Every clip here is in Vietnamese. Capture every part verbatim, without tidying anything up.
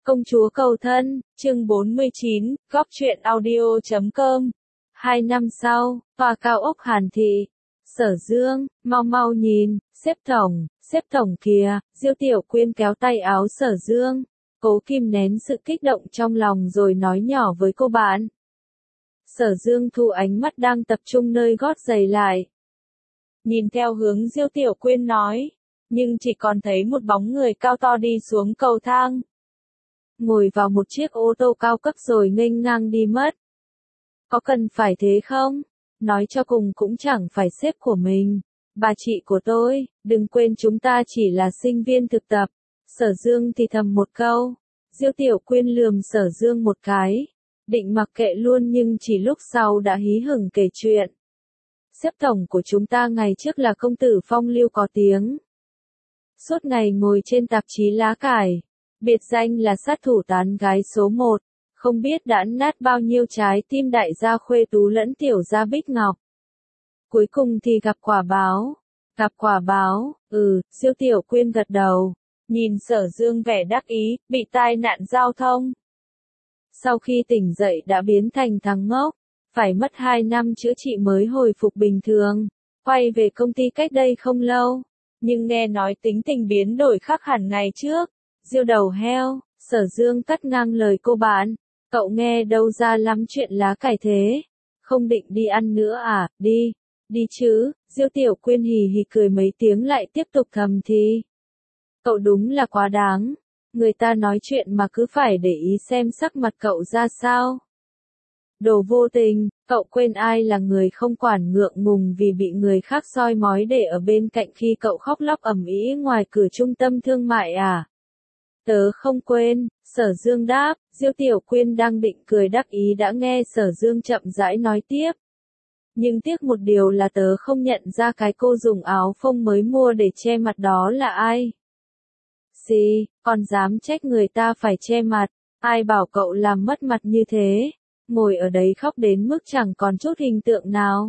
Công chúa cầu thân, chương bốn mươi chín, góp chuyện audio chấm com. Hai năm sau, tòa cao ốc Hàn Thị. Sở Dương, mau mau nhìn, xếp tổng, xếp tổng kìa, Diêu Tiểu Quyên kéo tay áo Sở Dương. Cố kìm nén sự kích động trong lòng rồi nói nhỏ với cô bạn. Sở Dương thu ánh mắt đang tập trung nơi gót giày lại. Nhìn theo hướng Diêu Tiểu Quyên nói, nhưng chỉ còn thấy một bóng người cao to đi xuống cầu thang. Ngồi vào một chiếc ô tô cao cấp rồi nghênh ngang đi mất. Có cần phải thế không? Nói cho cùng cũng chẳng phải sếp của mình. Bà chị của tôi, đừng quên chúng ta chỉ là sinh viên thực tập. Sở Dương thì thầm một câu. Diêu Tiểu Quyên lườm Sở Dương một cái. Định mặc kệ luôn nhưng chỉ lúc sau đã hí hửng kể chuyện. Sếp tổng của chúng ta ngày trước là công tử phong lưu có tiếng. Suốt ngày ngồi trên tạp chí lá cải. Biệt danh là sát thủ tán gái số một, không biết đã nát bao nhiêu trái tim đại gia Khuê Tú lẫn tiểu gia Bích Ngọc. Cuối cùng thì gặp quả báo. Gặp quả báo, ừ, Diêu Tiểu Quyên gật đầu. Nhìn Sở Dương vẻ đắc ý, bị tai nạn giao thông. Sau khi tỉnh dậy đã biến thành thằng ngốc, phải mất hai năm chữa trị mới hồi phục bình thường. Quay về công ty cách đây không lâu, nhưng nghe nói tính tình biến đổi khác hẳn ngày trước. Diêu đầu heo, Sở Dương cắt ngang lời cô bạn. Cậu nghe đâu ra lắm chuyện lá cải thế. Không định đi ăn nữa à, đi, đi chứ. Diêu Tiểu Quyên hì hì cười mấy tiếng lại tiếp tục thầm thì. Cậu đúng là quá đáng. Người ta nói chuyện mà cứ phải để ý xem sắc mặt cậu ra sao. Đồ vô tình, cậu quên ai là người không quản ngượng ngùng vì bị người khác soi mói để ở bên cạnh khi cậu khóc lóc ầm ĩ ngoài cửa trung tâm thương mại à? Tớ không quên, Sở Dương đáp. Diêu Tiểu Quyên đang định cười đắc ý đã nghe Sở Dương chậm rãi nói tiếp. Nhưng tiếc một điều là tớ không nhận ra cái cô dùng áo phông mới mua để che mặt đó là ai. Xì, còn dám trách người ta phải che mặt, ai bảo cậu làm mất mặt như thế, ngồi ở đấy khóc đến mức chẳng còn chút hình tượng nào.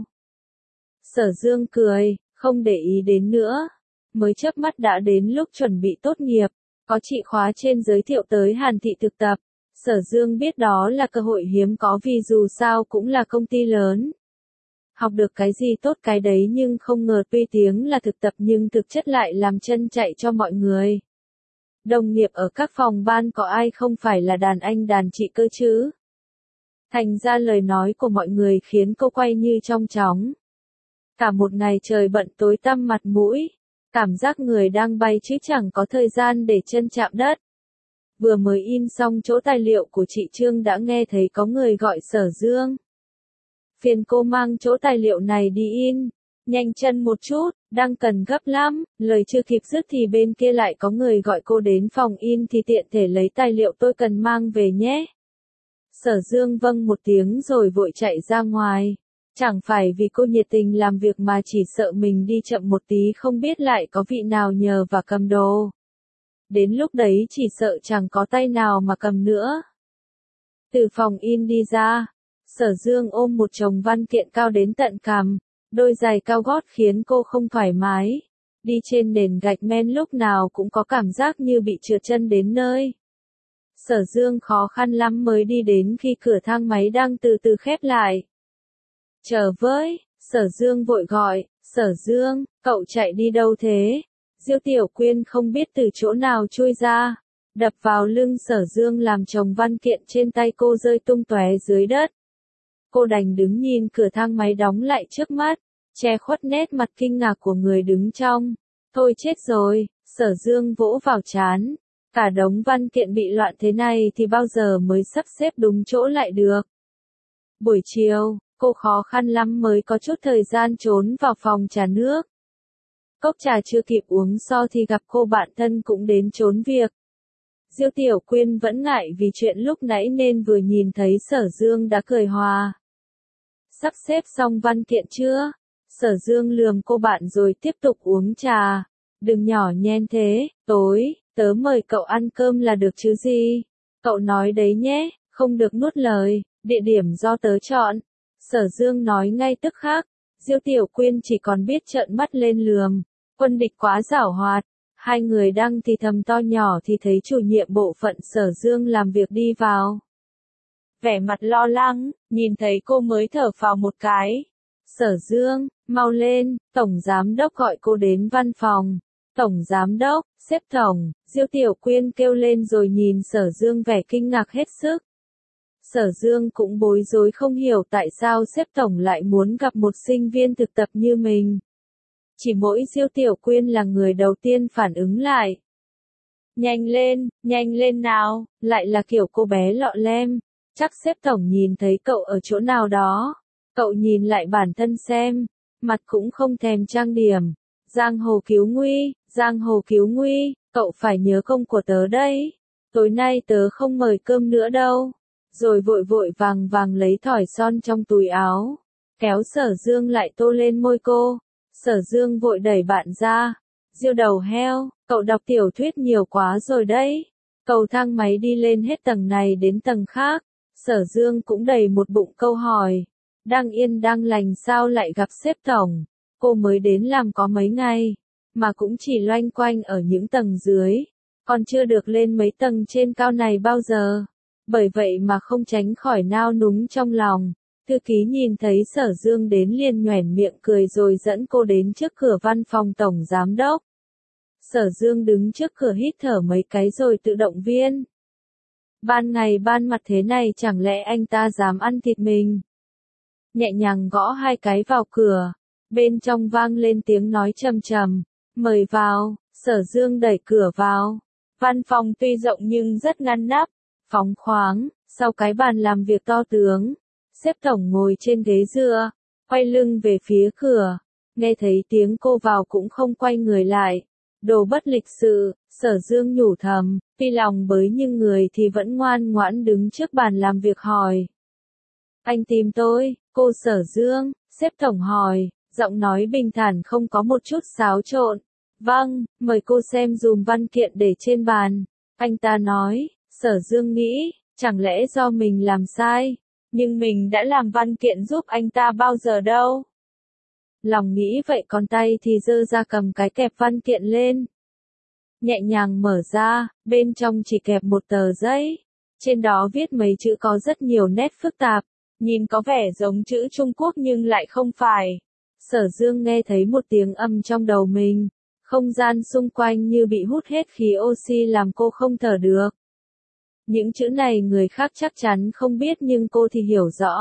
Sở Dương cười, không để ý đến nữa, mới chớp mắt đã đến lúc chuẩn bị tốt nghiệp. Có chị khóa trên giới thiệu tới Hàn Thị thực tập. Sở Dương biết đó là cơ hội hiếm có vì dù sao cũng là công ty lớn. Học được cái gì tốt cái đấy nhưng không ngờ tuy tiếng là thực tập nhưng thực chất lại làm chân chạy cho mọi người. Đồng nghiệp ở các phòng ban có ai không phải là đàn anh đàn chị cơ chứ? Thành ra lời nói của mọi người khiến cô quay như trong chóng. Cả một ngày trời bận tối tăm mặt mũi. Cảm giác người đang bay chứ chẳng có thời gian để chân chạm đất. Vừa mới in xong chỗ tài liệu của chị Trương đã nghe thấy có người gọi Sở Dương. Phiền cô mang chỗ tài liệu này đi in. Nhanh chân một chút, đang cần gấp lắm. Lời chưa kịp dứt thì bên kia lại có người gọi cô đến phòng in thì tiện thể lấy tài liệu tôi cần mang về nhé. Sở Dương vâng một tiếng rồi vội chạy ra ngoài. Chẳng phải vì cô nhiệt tình làm việc mà chỉ sợ mình đi chậm một tí không biết lại có vị nào nhờ và cầm đồ. Đến lúc đấy chỉ sợ chẳng có tay nào mà cầm nữa. Từ phòng in đi ra, Sở Dương ôm một chồng văn kiện cao đến tận cằm, đôi giày cao gót khiến cô không thoải mái. Đi trên nền gạch men lúc nào cũng có cảm giác như bị trượt chân đến nơi. Sở Dương khó khăn lắm mới đi đến khi cửa thang máy đang từ từ khép lại. Chờ với, Sở Dương vội gọi, Sở Dương, cậu chạy đi đâu thế? Diêu Tiểu Quyên không biết từ chỗ nào chui ra, đập vào lưng Sở Dương làm chồng văn kiện trên tay cô rơi tung tóe dưới đất. Cô đành đứng nhìn cửa thang máy đóng lại trước mắt, che khuất nét mặt kinh ngạc của người đứng trong. Thôi chết rồi, Sở Dương vỗ vào trán, cả đống văn kiện bị loạn thế này thì bao giờ mới sắp xếp đúng chỗ lại được. Buổi chiều, cô khó khăn lắm mới có chút thời gian trốn vào phòng trà nước. Cốc trà chưa kịp uống so thì gặp cô bạn thân cũng đến trốn việc. Diêu Tiểu Quyên vẫn ngại vì chuyện lúc nãy nên vừa nhìn thấy Sở Dương đã cười hòa. Sắp xếp xong văn kiện chưa? Sở Dương lườm cô bạn rồi tiếp tục uống trà. Đừng nhỏ nhen thế, tối, tớ mời cậu ăn cơm là được chứ gì? Cậu nói đấy nhé, không được nuốt lời, địa điểm do tớ chọn. Sở Dương nói ngay tức khắc. Diêu Tiểu Quyên chỉ còn biết trợn mắt lên lườm. Quân địch quá giảo hoạt. Hai người đang thì thầm to nhỏ thì thấy chủ nhiệm bộ phận Sở Dương làm việc đi vào. Vẻ mặt lo lắng, nhìn thấy cô mới thở phào một cái. Sở Dương, mau lên, Tổng Giám Đốc gọi cô đến văn phòng. Tổng Giám Đốc, sếp Tổng, Diêu Tiểu Quyên kêu lên rồi nhìn Sở Dương vẻ kinh ngạc hết sức. Sở Dương cũng bối rối không hiểu tại sao sếp Tổng lại muốn gặp một sinh viên thực tập như mình. Chỉ mỗi Diêu Tiểu Quyên là người đầu tiên phản ứng lại. Nhanh lên, nhanh lên nào, lại là kiểu cô bé lọ lem. Chắc sếp Tổng nhìn thấy cậu ở chỗ nào đó. Cậu nhìn lại bản thân xem, mặt cũng không thèm trang điểm. Giang hồ cứu nguy, giang hồ cứu nguy, cậu phải nhớ công của tớ đấy. Tối nay tớ không mời cơm nữa đâu. Rồi vội vội vàng vàng lấy thỏi son trong túi áo. Kéo Sở Dương lại tô lên môi cô. Sở Dương vội đẩy bạn ra. Diêu đầu heo, cậu đọc tiểu thuyết nhiều quá rồi đấy. Cầu thang máy đi lên hết tầng này đến tầng khác. Sở Dương cũng đầy một bụng câu hỏi. Đang yên đang lành sao lại gặp sếp Tổng. Cô mới đến làm có mấy ngày, mà cũng chỉ loanh quanh ở những tầng dưới. Còn chưa được lên mấy tầng trên cao này bao giờ. Bởi vậy mà không tránh khỏi nao núng trong lòng. Thư ký nhìn thấy Sở Dương đến liền nhoẻn miệng cười rồi dẫn cô đến trước cửa văn phòng Tổng Giám Đốc. Sở Dương đứng trước cửa hít thở mấy cái rồi tự động viên. Ban ngày ban mặt thế này chẳng lẽ anh ta dám ăn thịt mình? Nhẹ nhàng gõ hai cái vào cửa. Bên trong vang lên tiếng nói trầm trầm. Mời vào. Sở Dương đẩy cửa vào. Văn phòng tuy rộng nhưng rất ngăn nắp, phóng khoáng. Sau cái bàn làm việc to tướng, sếp Tổng ngồi trên ghế dựa, quay lưng về phía cửa. Nghe thấy tiếng cô vào cũng không quay người lại. Đồ bất lịch sự, Sở Dương nhủ thầm, tuy lòng bới nhưng người thì vẫn ngoan ngoãn đứng trước bàn làm việc hỏi. Anh tìm tôi, cô Sở Dương, sếp Tổng hỏi, giọng nói bình thản không có một chút xáo trộn. Vâng, mời cô xem dùm văn kiện để trên bàn. Anh ta nói, Sở Dương nghĩ, chẳng lẽ do mình làm sai, nhưng mình đã làm văn kiện giúp anh ta bao giờ đâu. Lòng nghĩ vậy còn tay thì giơ ra cầm cái kẹp văn kiện lên. Nhẹ nhàng mở ra, bên trong chỉ kẹp một tờ giấy. Trên đó viết mấy chữ có rất nhiều nét phức tạp, nhìn có vẻ giống chữ Trung Quốc nhưng lại không phải. Sở Dương nghe thấy một tiếng âm trong đầu mình. Không gian xung quanh như bị hút hết khí oxy làm cô không thở được. Những chữ này người khác chắc chắn không biết nhưng cô thì hiểu rõ.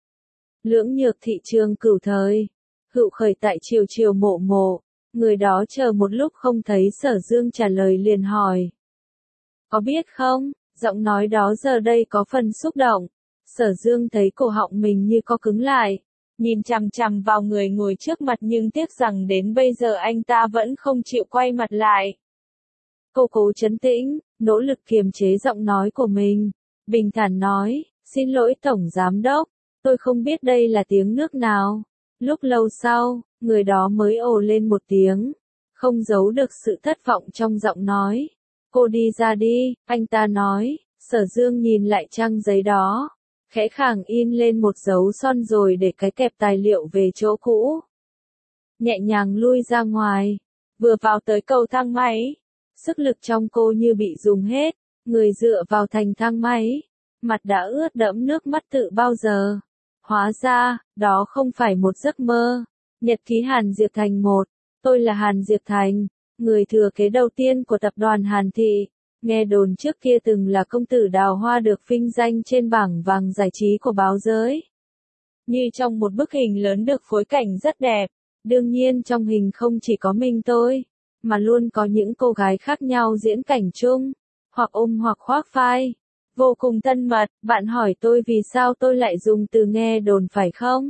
Lưỡng nhược thị trường cửu thời. Hữu khởi tại triều triều mộ mộ. Người đó chờ một lúc không thấy Sở Dương trả lời liền hỏi. Có biết không, giọng nói đó giờ đây có phần xúc động. Sở Dương thấy cổ họng mình như có cứng lại. Nhìn chằm chằm vào người ngồi trước mặt nhưng tiếc rằng đến bây giờ anh ta vẫn không chịu quay mặt lại. Cô cố trấn tĩnh, nỗ lực kiềm chế giọng nói của mình. Bình thản nói, xin lỗi Tổng Giám Đốc, tôi không biết đây là tiếng nước nào. Lúc lâu sau, người đó mới ồ lên một tiếng. Không giấu được sự thất vọng trong giọng nói. Cô đi ra đi, anh ta nói. Sở Dương nhìn lại trang giấy đó. Khẽ khàng in lên một dấu son rồi để cái kẹp tài liệu về chỗ cũ. Nhẹ nhàng lui ra ngoài. Vừa vào tới cầu thang máy. Sức lực trong cô như bị dùng hết. Người dựa vào thành thang máy. Mặt đã ướt đẫm nước mắt tự bao giờ. Hóa ra, đó không phải một giấc mơ. Nhật ký Hàn Diệp Thành một. Tôi là Hàn Diệp Thành, người thừa kế đầu tiên của tập đoàn Hàn Thị. Nghe đồn trước kia từng là công tử đào hoa được vinh danh trên bảng vàng giải trí của báo giới. Như trong một bức hình lớn được phối cảnh rất đẹp. Đương nhiên trong hình không chỉ có mình tôi, mà luôn có những cô gái khác nhau diễn cảnh chung, hoặc ôm hoặc khoác vai. Vô cùng thân mật, bạn hỏi tôi vì sao tôi lại dùng từ nghe đồn phải không?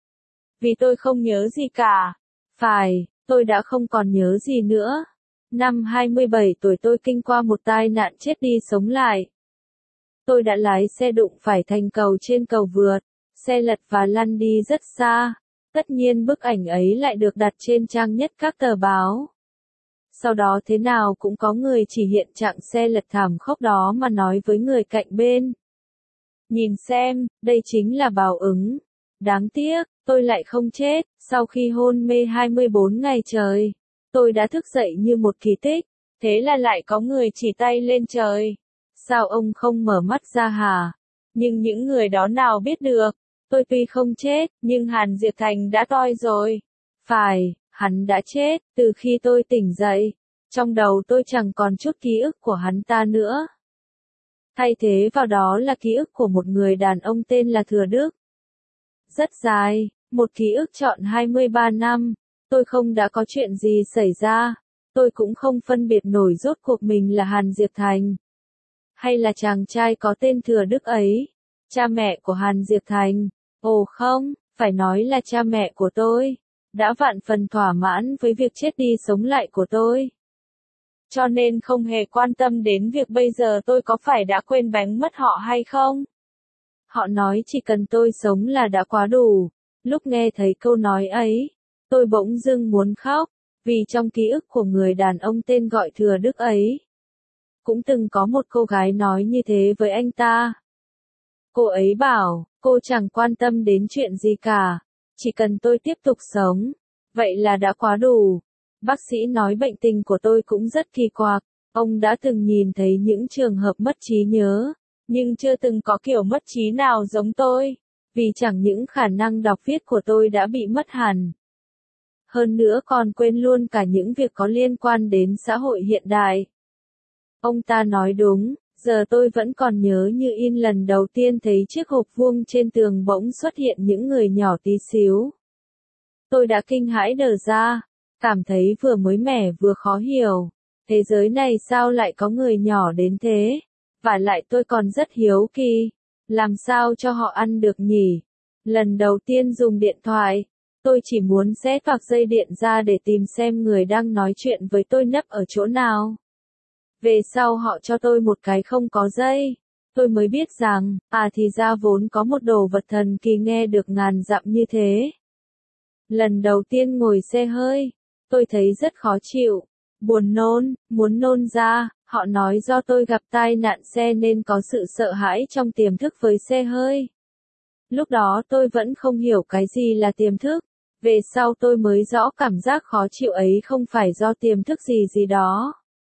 Vì tôi không nhớ gì cả. Phải, tôi đã không còn nhớ gì nữa. Năm hai mươi bảy tuổi tôi kinh qua một tai nạn chết đi sống lại. Tôi đã lái xe đụng phải thành cầu trên cầu vượt. Xe lật và lăn đi rất xa. Tất nhiên bức ảnh ấy lại được đặt trên trang nhất các tờ báo. Sau đó thế nào cũng có người chỉ hiện trạng xe lật thảm khốc đó mà nói với người cạnh bên. Nhìn xem, đây chính là báo ứng. Đáng tiếc, tôi lại không chết. Sau khi hôn mê hai mươi bốn ngày trời, tôi đã thức dậy như một kỳ tích. Thế là lại có người chỉ tay lên trời. Sao ông không mở mắt ra hả? Nhưng những người đó nào biết được. Tôi tuy không chết, nhưng Hàn Diệp Thành đã toi rồi. Phải, hắn đã chết, từ khi tôi tỉnh dậy. Trong đầu tôi chẳng còn chút ký ức của hắn ta nữa. Thay thế vào đó là ký ức của một người đàn ông tên là Thừa Đức. Rất dài, một ký ức trọn hai mươi ba năm. Tôi không đã có chuyện gì xảy ra. Tôi cũng không phân biệt nổi rốt cuộc mình là Hàn Diệp Thành. Hay là chàng trai có tên Thừa Đức ấy. Cha mẹ của Hàn Diệp Thành. Ồ không, phải nói là cha mẹ của tôi. Đã vạn phần thỏa mãn với việc chết đi sống lại của tôi. Cho nên không hề quan tâm đến việc bây giờ tôi có phải đã quên bánh mất họ hay không. Họ nói chỉ cần tôi sống là đã quá đủ. Lúc nghe thấy câu nói ấy, tôi bỗng dưng muốn khóc, vì trong ký ức của người đàn ông tên gọi Thừa Đức ấy, cũng từng có một cô gái nói như thế với anh ta. Cô ấy bảo, cô chẳng quan tâm đến chuyện gì cả, chỉ cần tôi tiếp tục sống, vậy là đã quá đủ. Bác sĩ nói bệnh tình của tôi cũng rất kỳ quặc, ông đã từng nhìn thấy những trường hợp mất trí nhớ, nhưng chưa từng có kiểu mất trí nào giống tôi, vì chẳng những khả năng đọc viết của tôi đã bị mất hẳn. Hơn nữa còn quên luôn cả những việc có liên quan đến xã hội hiện đại. Ông ta nói đúng, giờ tôi vẫn còn nhớ như in lần đầu tiên thấy chiếc hộp vuông trên tường bỗng xuất hiện những người nhỏ tí xíu. Tôi đã kinh hãi đờ ra, cảm thấy vừa mới mẻ vừa khó hiểu. Thế giới này sao lại có người nhỏ đến thế? Và lại tôi còn rất hiếu kỳ. Làm sao cho họ ăn được nhỉ? Lần đầu tiên dùng điện thoại, tôi chỉ muốn xé toạc dây điện ra để tìm xem người đang nói chuyện với tôi nấp ở chỗ nào. Về sau họ cho tôi một cái không có dây. Tôi mới biết rằng, à thì ra vốn có một đồ vật thần kỳ nghe được ngàn dặm như thế. Lần đầu tiên ngồi xe hơi, tôi thấy rất khó chịu, buồn nôn, muốn nôn ra. Họ nói do tôi gặp tai nạn xe nên có sự sợ hãi trong tiềm thức với xe hơi. Lúc đó tôi vẫn không hiểu cái gì là tiềm thức. Về sau tôi mới rõ cảm giác khó chịu ấy không phải do tiềm thức gì gì đó,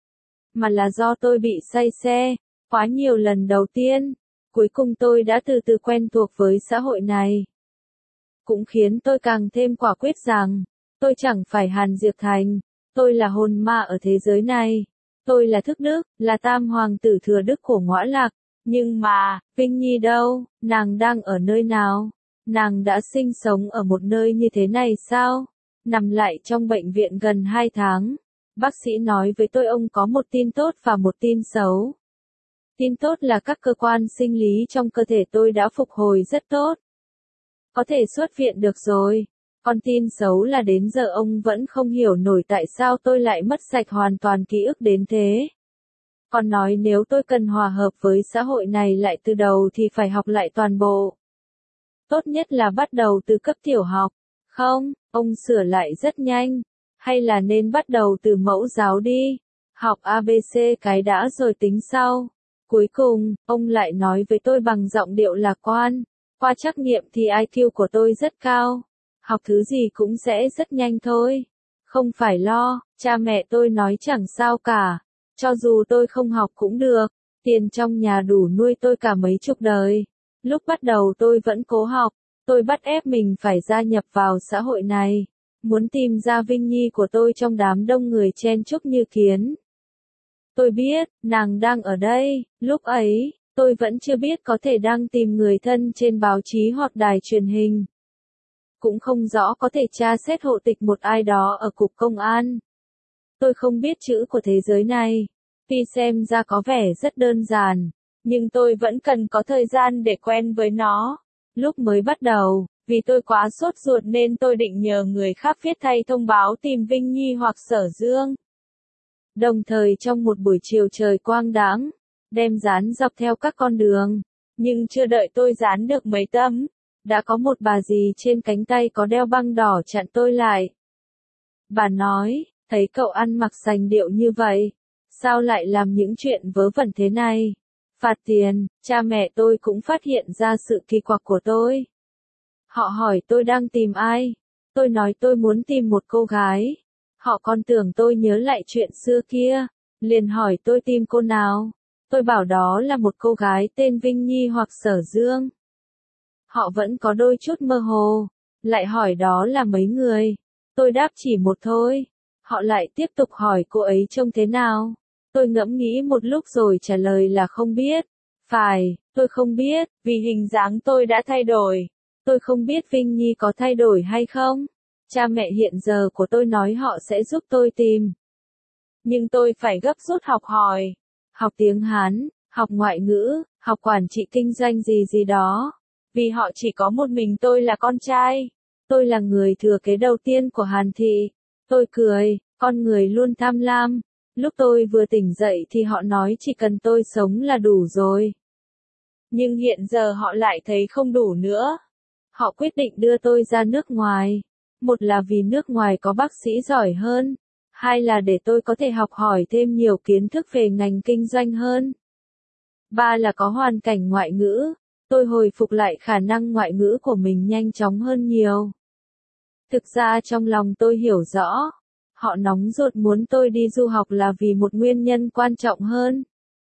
mà là do tôi bị say xe, quá nhiều lần đầu tiên. Cuối cùng tôi đã từ từ quen thuộc với xã hội này. Cũng khiến tôi càng thêm quả quyết rằng, tôi chẳng phải Hàn Diệp Thành, tôi là hồn ma ở thế giới này. Tôi là Thức Đức, là tam hoàng tử Thừa Đức của Ngõa Lạc. Nhưng mà, Vinh Nhi đâu, nàng đang ở nơi nào? Nàng đã sinh sống ở một nơi như thế này sao? Nằm lại trong bệnh viện gần hai tháng. Bác sĩ nói với tôi ông có một tin tốt và một tin xấu. Tin tốt là các cơ quan sinh lý trong cơ thể tôi đã phục hồi rất tốt. Có thể xuất viện được rồi. Còn tin xấu là đến giờ ông vẫn không hiểu nổi tại sao tôi lại mất sạch hoàn toàn ký ức đến thế. Còn nói nếu tôi cần hòa hợp với xã hội này lại từ đầu thì phải học lại toàn bộ. Tốt nhất là bắt đầu từ cấp tiểu học. Không, ông sửa lại rất nhanh. Hay là nên bắt đầu từ mẫu giáo đi. Học a bê xê cái đã rồi tính sau. Cuối cùng, ông lại nói với tôi bằng giọng điệu lạc quan. Qua trắc nghiệm thì i kiu của tôi rất cao. Học thứ gì cũng sẽ rất nhanh thôi. Không phải lo, cha mẹ tôi nói chẳng sao cả. Cho dù tôi không học cũng được. Tiền trong nhà đủ nuôi tôi cả mấy chục đời. Lúc bắt đầu tôi vẫn cố học. Tôi bắt ép mình phải gia nhập vào xã hội này. Muốn tìm ra Vinh Nhi của tôi trong đám đông người chen chúc như kiến. Tôi biết, nàng đang ở đây. Lúc ấy, tôi vẫn chưa biết có thể đang tìm người thân trên báo chí hoặc đài truyền hình. Cũng không rõ có thể tra xét hộ tịch một ai đó ở cục công an. Tôi không biết chữ của thế giới này. Tuy xem ra có vẻ rất đơn giản, nhưng tôi vẫn cần có thời gian để quen với nó. Lúc mới bắt đầu, vì tôi quá sốt ruột nên tôi định nhờ người khác viết thay thông báo tìm Vinh Nhi hoặc Sở Dương. Đồng thời trong một buổi chiều trời quang đãng, đem dán dọc theo các con đường. Nhưng chưa đợi tôi dán được mấy tấm, đã có một bà dì trên cánh tay có đeo băng đỏ chặn tôi lại. Bà nói, thấy cậu ăn mặc sành điệu như vậy, sao lại làm những chuyện vớ vẩn thế này? Phạt tiền. Cha mẹ tôi cũng phát hiện ra sự kỳ quặc của tôi. Họ hỏi tôi đang tìm ai. Tôi nói tôi muốn tìm một cô gái. Họ còn tưởng tôi nhớ lại chuyện xưa kia. liền hỏi tôi tìm cô nào. Tôi bảo đó là một cô gái tên Vinh Nhi hoặc Sở Dương. Họ vẫn có đôi chút mơ hồ, lại hỏi đó là mấy người. Tôi đáp chỉ một thôi. Họ lại tiếp tục hỏi cô ấy trông thế nào. Tôi ngẫm nghĩ một lúc rồi trả lời là không biết. Phải, tôi không biết, vì hình dáng tôi đã thay đổi. Tôi không biết Vinh Nhi có thay đổi hay không. Cha mẹ hiện giờ của tôi nói họ sẽ giúp tôi tìm. Nhưng tôi phải gấp rút học hỏi. Học tiếng Hán, học ngoại ngữ, học quản trị kinh doanh gì gì đó. Vì họ chỉ có một mình tôi là con trai. Tôi là người thừa kế đầu tiên của Hàn Thị. Tôi cười, con người luôn tham lam. Lúc tôi vừa tỉnh dậy thì họ nói chỉ cần tôi sống là đủ rồi. Nhưng hiện giờ họ lại thấy không đủ nữa. Họ quyết định đưa tôi ra nước ngoài. Một là vì nước ngoài có bác sĩ giỏi hơn. Hai là để tôi có thể học hỏi thêm nhiều kiến thức về ngành kinh doanh hơn. Ba là có hoàn cảnh ngoại ngữ. Tôi hồi phục lại khả năng ngoại ngữ của mình nhanh chóng hơn nhiều. Thực ra trong lòng tôi hiểu rõ. Họ nóng ruột muốn tôi đi du học là vì một nguyên nhân quan trọng hơn.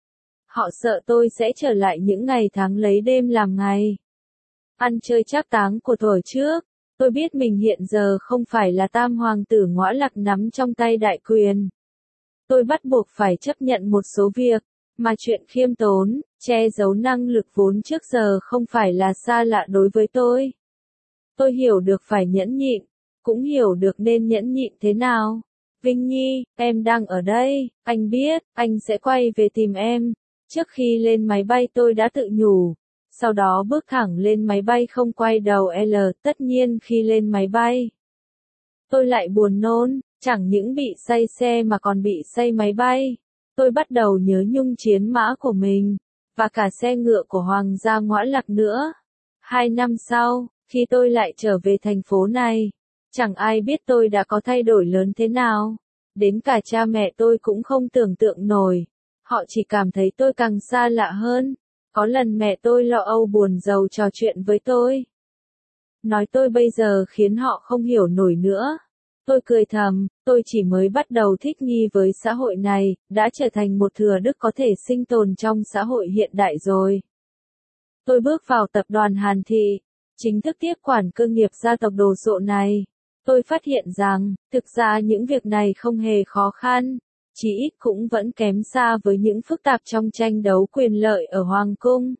Họ sợ tôi sẽ trở lại những ngày tháng lấy đêm làm ngày. Ăn chơi trác táng của thuở trước. Tôi biết mình hiện giờ không phải là tam hoàng tử ngõa lạc nắm trong tay đại quyền. Tôi bắt buộc phải chấp nhận một số việc, mà chuyện khiêm tốn, che giấu năng lực vốn trước giờ không phải là xa lạ đối với tôi. Tôi hiểu được phải nhẫn nhịn, cũng hiểu được nên nhẫn nhịn thế nào. Vinh Nhi, em đang ở đây, anh biết, anh sẽ quay về tìm em. Trước khi lên máy bay tôi đã tự nhủ. Sau đó bước thẳng lên máy bay không quay đầu L, tất nhiên khi lên máy bay. Tôi lại buồn nôn, chẳng những bị say xe mà còn bị say máy bay. Tôi bắt đầu nhớ nhung chiến mã của mình, và cả xe ngựa của Hoàng gia Ngõa Lạc nữa. Hai năm sau, khi tôi lại trở về thành phố này, chẳng ai biết tôi đã có thay đổi lớn thế nào. Đến cả cha mẹ tôi cũng không tưởng tượng nổi. Họ chỉ cảm thấy tôi càng xa lạ hơn. Có lần mẹ tôi lo âu buồn rầu trò chuyện với tôi. Nói tôi bây giờ khiến họ không hiểu nổi nữa. Tôi cười thầm, tôi chỉ mới bắt đầu thích nghi với xã hội này, đã trở thành một thừa đức có thể sinh tồn trong xã hội hiện đại rồi. Tôi bước vào tập đoàn Hàn Thị, chính thức tiếp quản cơ nghiệp gia tộc đồ sộ này. Tôi phát hiện rằng, thực ra những việc này không hề khó khăn, chỉ ít cũng vẫn kém xa với những phức tạp trong tranh đấu quyền lợi ở Hoàng cung.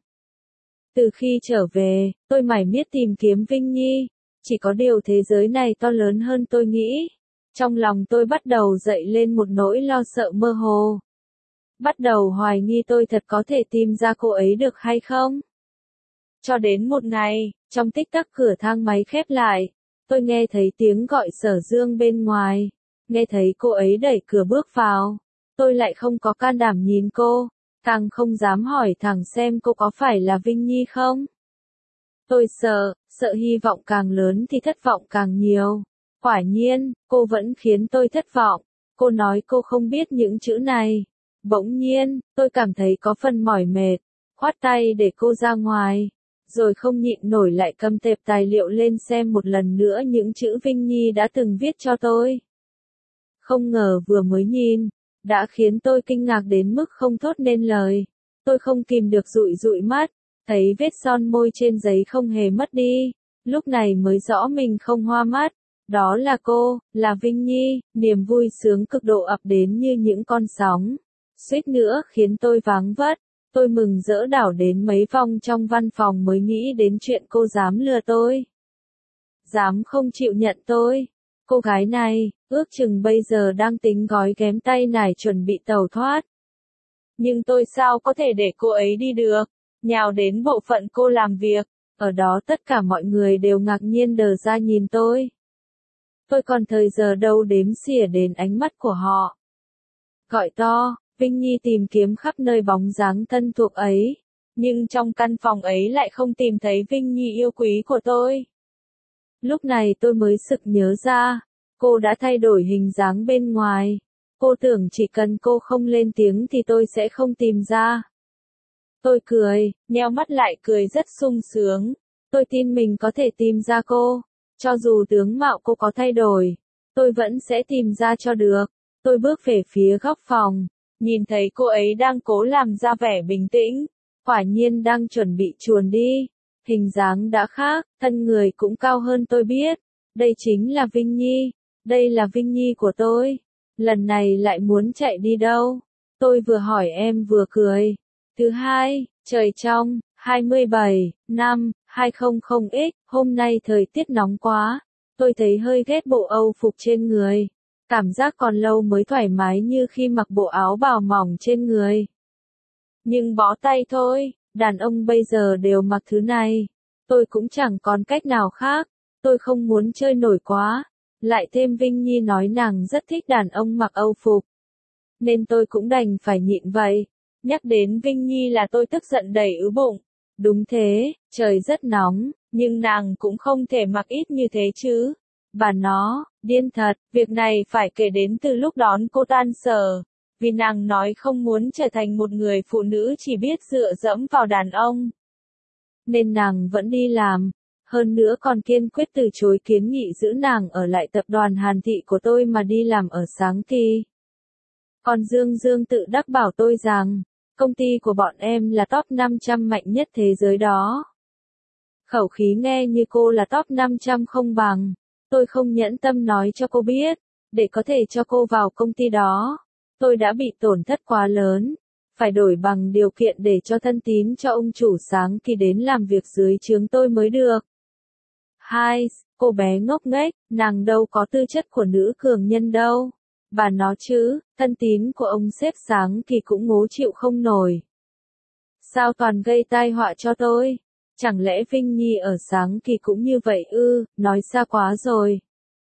Từ khi trở về, tôi mải miết tìm kiếm Vinh Nhi, chỉ có điều thế giới này to lớn hơn tôi nghĩ. Trong lòng tôi bắt đầu dậy lên một nỗi lo sợ mơ hồ. Bắt đầu hoài nghi tôi thật có thể tìm ra cô ấy được hay không. Cho đến một ngày, trong tích tắc cửa thang máy khép lại, tôi nghe thấy tiếng gọi Sở Dương bên ngoài. Nghe thấy cô ấy đẩy cửa bước vào. Tôi lại không có can đảm nhìn cô, càng không dám hỏi thẳng xem cô có phải là Vinh Nhi không. Tôi sợ, sợ hy vọng càng lớn thì thất vọng càng nhiều. Quả nhiên, cô vẫn khiến tôi thất vọng. Cô nói cô không biết những chữ này. Bỗng nhiên, tôi cảm thấy có phần mỏi mệt, khoát tay để cô ra ngoài. Rồi không nhịn nổi lại cầm tệp tài liệu lên xem một lần nữa những chữ Vinh Nhi đã từng viết cho tôi. Không ngờ vừa mới nhìn, đã khiến tôi kinh ngạc đến mức không thốt nên lời. Tôi không kìm được dụi dụi mắt, thấy vết son môi trên giấy không hề mất đi. Lúc này mới rõ mình không hoa mắt. Đó là cô, là Vinh Nhi, niềm vui sướng cực độ ập đến như những con sóng. Suýt nữa khiến tôi váng vất. Tôi mừng rỡ đảo đến mấy vòng trong văn phòng mới nghĩ đến chuyện cô dám lừa tôi. Dám không chịu nhận tôi. Cô gái này, ước chừng bây giờ đang tính gói ghém tay nải chuẩn bị tẩu thoát. Nhưng tôi sao có thể để cô ấy đi được, nhào đến bộ phận cô làm việc. Ở đó tất cả mọi người đều ngạc nhiên đờ ra nhìn tôi. Tôi còn thời giờ đâu đếm xỉa đến ánh mắt của họ. Gọi to, Vinh Nhi tìm kiếm khắp nơi bóng dáng thân thuộc ấy. Nhưng trong căn phòng ấy lại không tìm thấy Vinh Nhi yêu quý của tôi. Lúc này tôi mới sực nhớ ra, cô đã thay đổi hình dáng bên ngoài. Cô tưởng chỉ cần cô không lên tiếng thì tôi sẽ không tìm ra. Tôi cười, nheo mắt lại cười rất sung sướng. Tôi tin mình có thể tìm ra cô. Cho dù tướng mạo cô có thay đổi, tôi vẫn sẽ tìm ra cho được. Tôi bước về phía góc phòng. nhìn thấy cô ấy đang cố làm ra vẻ bình tĩnh, quả nhiên đang chuẩn bị chuồn đi. Hình dáng đã khác, thân người cũng cao hơn tôi biết. Đây chính là Vinh Nhi, đây là Vinh Nhi của tôi. Lần này lại muốn chạy đi đâu? Tôi vừa hỏi em vừa cười. Thứ hai, trời trong, hai mươi bảy, năm, hai không không x, hôm nay thời tiết nóng quá. Tôi thấy hơi ghét bộ âu phục trên người. Cảm giác còn lâu mới thoải mái như khi mặc bộ áo bào mỏng trên người. Nhưng bó tay thôi, đàn ông bây giờ đều mặc thứ này. Tôi cũng chẳng còn cách nào khác. Tôi không muốn chơi nổi quá. Lại thêm Vinh Nhi nói nàng rất thích đàn ông mặc âu phục. Nên tôi cũng đành phải nhịn vậy. Nhắc đến Vinh Nhi là tôi tức giận đầy ứ bụng. Đúng thế, trời rất nóng, nhưng nàng cũng không thể mặc ít như thế chứ. Bà nó, điên thật, việc này phải kể đến từ lúc đón cô tan sở. Vì nàng nói không muốn trở thành một người phụ nữ chỉ biết dựa dẫm vào đàn ông. Nên nàng vẫn đi làm. Hơn nữa còn kiên quyết từ chối kiến nghị giữ nàng ở lại tập đoàn Hàn Thị của tôi mà đi làm ở Sáng Kỳ. Còn Dương Dương tự đắc bảo tôi rằng, công ty của bọn em là top năm trăm mạnh nhất thế giới đó. Khẩu khí nghe như cô là top năm trăm không bằng. Tôi không nhẫn tâm nói cho cô biết, để có thể cho cô vào công ty đó. Tôi đã bị tổn thất quá lớn, phải đổi bằng điều kiện để cho thân tín cho ông chủ Sáng Kỳ đến làm việc dưới trướng tôi mới được. Hai, cô bé ngốc nghếch, nàng đâu có tư chất của nữ cường nhân đâu. Bà nó chứ, thân tín của ông sếp Sáng Kỳ cũng ngố chịu không nổi. Sao toàn gây tai họa cho tôi? Chẳng lẽ Vinh Nhi ở Sáng Kỳ cũng như vậy ư, nói xa quá rồi.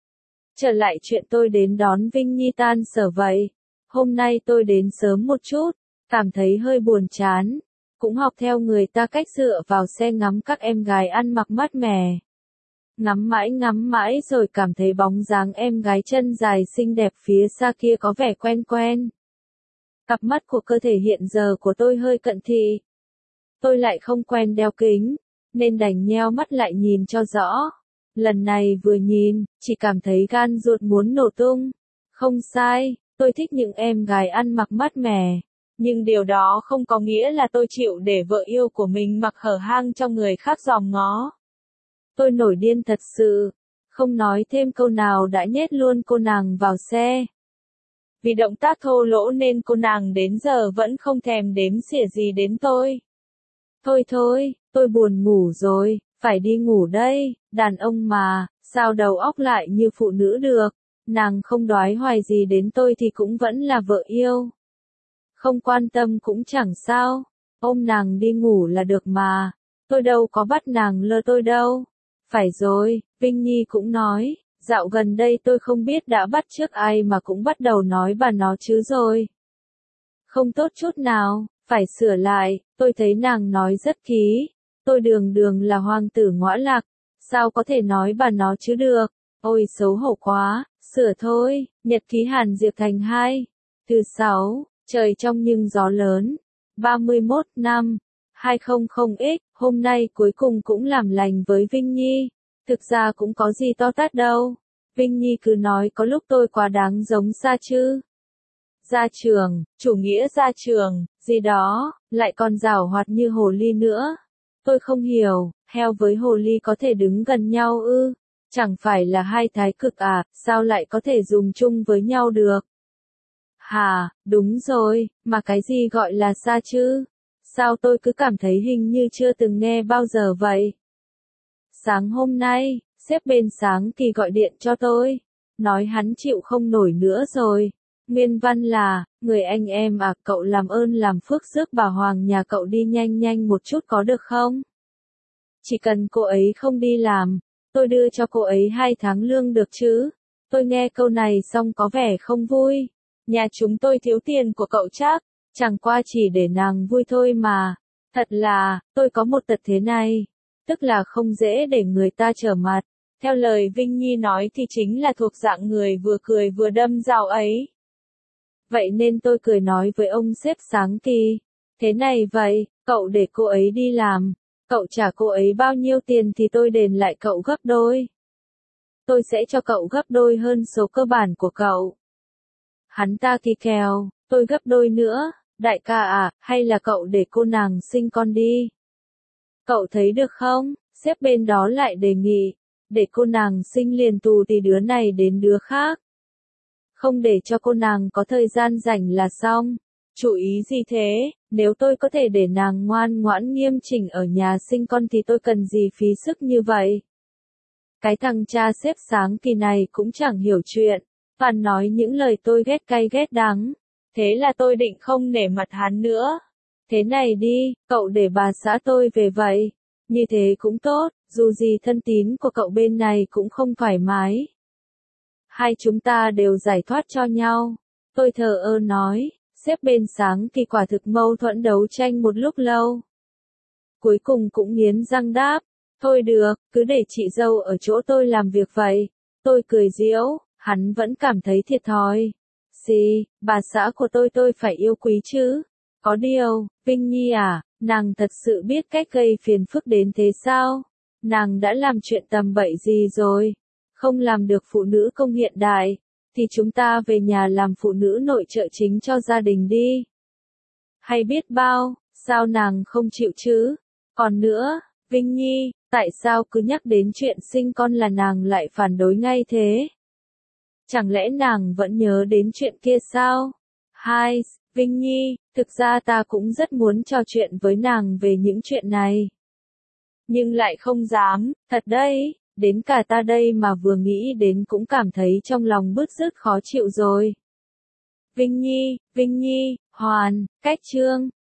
Trở lại chuyện tôi đến đón Vinh Nhi tan sở vậy. Hôm nay tôi đến sớm một chút, cảm thấy hơi buồn chán. Cũng học theo người ta cách dựa vào xe ngắm các em gái ăn mặc mát mẻ. Ngắm mãi ngắm mãi rồi cảm thấy bóng dáng em gái chân dài xinh đẹp phía xa kia có vẻ quen quen. Cặp mắt của cơ thể hiện giờ của tôi hơi cận thị. Tôi lại không quen đeo kính, nên đành nheo mắt lại nhìn cho rõ. Lần này vừa nhìn, chỉ cảm thấy gan ruột muốn nổ tung. Không sai, tôi thích những em gái ăn mặc mát mẻ. Nhưng điều đó không có nghĩa là tôi chịu để vợ yêu của mình mặc hở hang cho người khác dòm ngó. Tôi nổi điên thật sự, không nói thêm câu nào đã nhét luôn cô nàng vào xe. Vì động tác thô lỗ nên cô nàng đến giờ vẫn không thèm đếm xỉa gì đến tôi. Thôi thôi, tôi buồn ngủ rồi, phải đi ngủ đây, đàn ông mà, sao đầu óc lại như phụ nữ được, nàng không đoái hoài gì đến tôi thì cũng vẫn là vợ yêu. Không quan tâm cũng chẳng sao, ôm nàng đi ngủ là được mà, tôi đâu có bắt nàng lơ tôi đâu. Phải rồi, Vinh Nhi cũng nói, dạo gần đây tôi không biết đã bắt chước ai mà cũng bắt đầu nói bà nó chứ rồi. Không tốt chút nào, phải sửa lại, tôi thấy nàng nói rất ký, tôi đường đường là hoàng tử ngõa lạc, sao có thể nói bà nó chứ được, ôi xấu hổ quá, sửa thôi, nhật ký Hàn Diệp Thành hai, thứ sáu, trời trong nhưng gió lớn, ba mươi mốt năm. hai không không x, hôm nay cuối cùng cũng làm lành với Vinh Nhi. Thực ra cũng có gì to tát đâu. Vinh Nhi cứ nói có lúc tôi quá đáng giống Sa chứ. Gia trường, chủ nghĩa gia trường, gì đó, lại còn giảo hoạt như hồ ly nữa. Tôi không hiểu, heo với hồ ly có thể đứng gần nhau ư? Chẳng phải là hai thái cực à, sao lại có thể dùng chung với nhau được? Hà, đúng rồi, mà cái gì gọi là Sa chứ? Sao tôi cứ cảm thấy hình như chưa từng nghe bao giờ vậy? Sáng hôm nay, sếp bên Sáng Kỳ gọi điện cho tôi, nói hắn chịu không nổi nữa rồi. Nguyên văn là, người anh em à, cậu làm ơn làm phước rước bà Hoàng nhà cậu đi nhanh nhanh một chút có được không? Chỉ cần cô ấy không đi làm, tôi đưa cho cô ấy hai tháng lương được chứ? Tôi nghe câu này xong có vẻ không vui. Nhà chúng tôi thiếu tiền của cậu chắc. Chẳng qua chỉ để nàng vui thôi mà. Thật là, tôi có một tật thế này. Tức là không dễ để người ta trở mặt. Theo lời Vinh Nhi nói thì chính là thuộc dạng người vừa cười vừa đâm dao ấy. Vậy nên tôi cười nói với ông sếp Sáng Kỳ. Thế này vậy, cậu để cô ấy đi làm. Cậu trả cô ấy bao nhiêu tiền thì tôi đền lại cậu gấp đôi. Tôi sẽ cho cậu gấp đôi hơn số cơ bản của cậu. Hắn ta kỳ kèo, tôi gấp đôi nữa, đại ca à, hay là cậu để cô nàng sinh con đi. Cậu thấy được không, sếp bên đó lại đề nghị, để cô nàng sinh liền tù thì đứa này đến đứa khác. Không để cho cô nàng có thời gian rảnh là xong. Chủ ý gì thế, nếu tôi có thể để nàng ngoan ngoãn nghiêm chỉnh ở nhà sinh con thì tôi cần gì phí sức như vậy. Cái thằng cha xếp sáng kỳ này cũng chẳng hiểu chuyện, toàn nói những lời tôi ghét cay ghét đắng. Thế là tôi định không nể mặt hắn nữa. Thế này đi, cậu để bà xã tôi về vậy. Như thế cũng tốt, dù gì thân tín của cậu bên này cũng không thoải mái. Hai chúng ta đều giải thoát cho nhau. Tôi thờ ơ nói, sếp bên sáng kỳ quả thực mâu thuẫn đấu tranh một lúc lâu. Cuối cùng cũng nghiến răng đáp, thôi được, cứ để chị dâu ở chỗ tôi làm việc vậy. Tôi cười giễu, hắn vẫn cảm thấy thiệt thòi. Gì, bà xã của tôi tôi phải yêu quý chứ. Có điều, Vinh Nhi à, nàng thật sự biết cách gây phiền phức đến thế sao? Nàng đã làm chuyện tầm bậy gì rồi? Không làm được phụ nữ công hiện đại, thì chúng ta về nhà làm phụ nữ nội trợ chính cho gia đình đi. Hay biết bao, sao nàng không chịu chứ? Còn nữa, Vinh Nhi, tại sao cứ nhắc đến chuyện sinh con là nàng lại phản đối ngay thế? Chẳng lẽ nàng vẫn nhớ đến chuyện kia sao? Hai, Vinh Nhi, thực ra ta cũng rất muốn trò chuyện với nàng về những chuyện này. Nhưng lại không dám, thật đấy, đến cả ta đây mà vừa nghĩ đến cũng cảm thấy trong lòng bứt rứt khó chịu rồi. Vinh Nhi, Vinh Nhi, Hoàn, Cách Trương,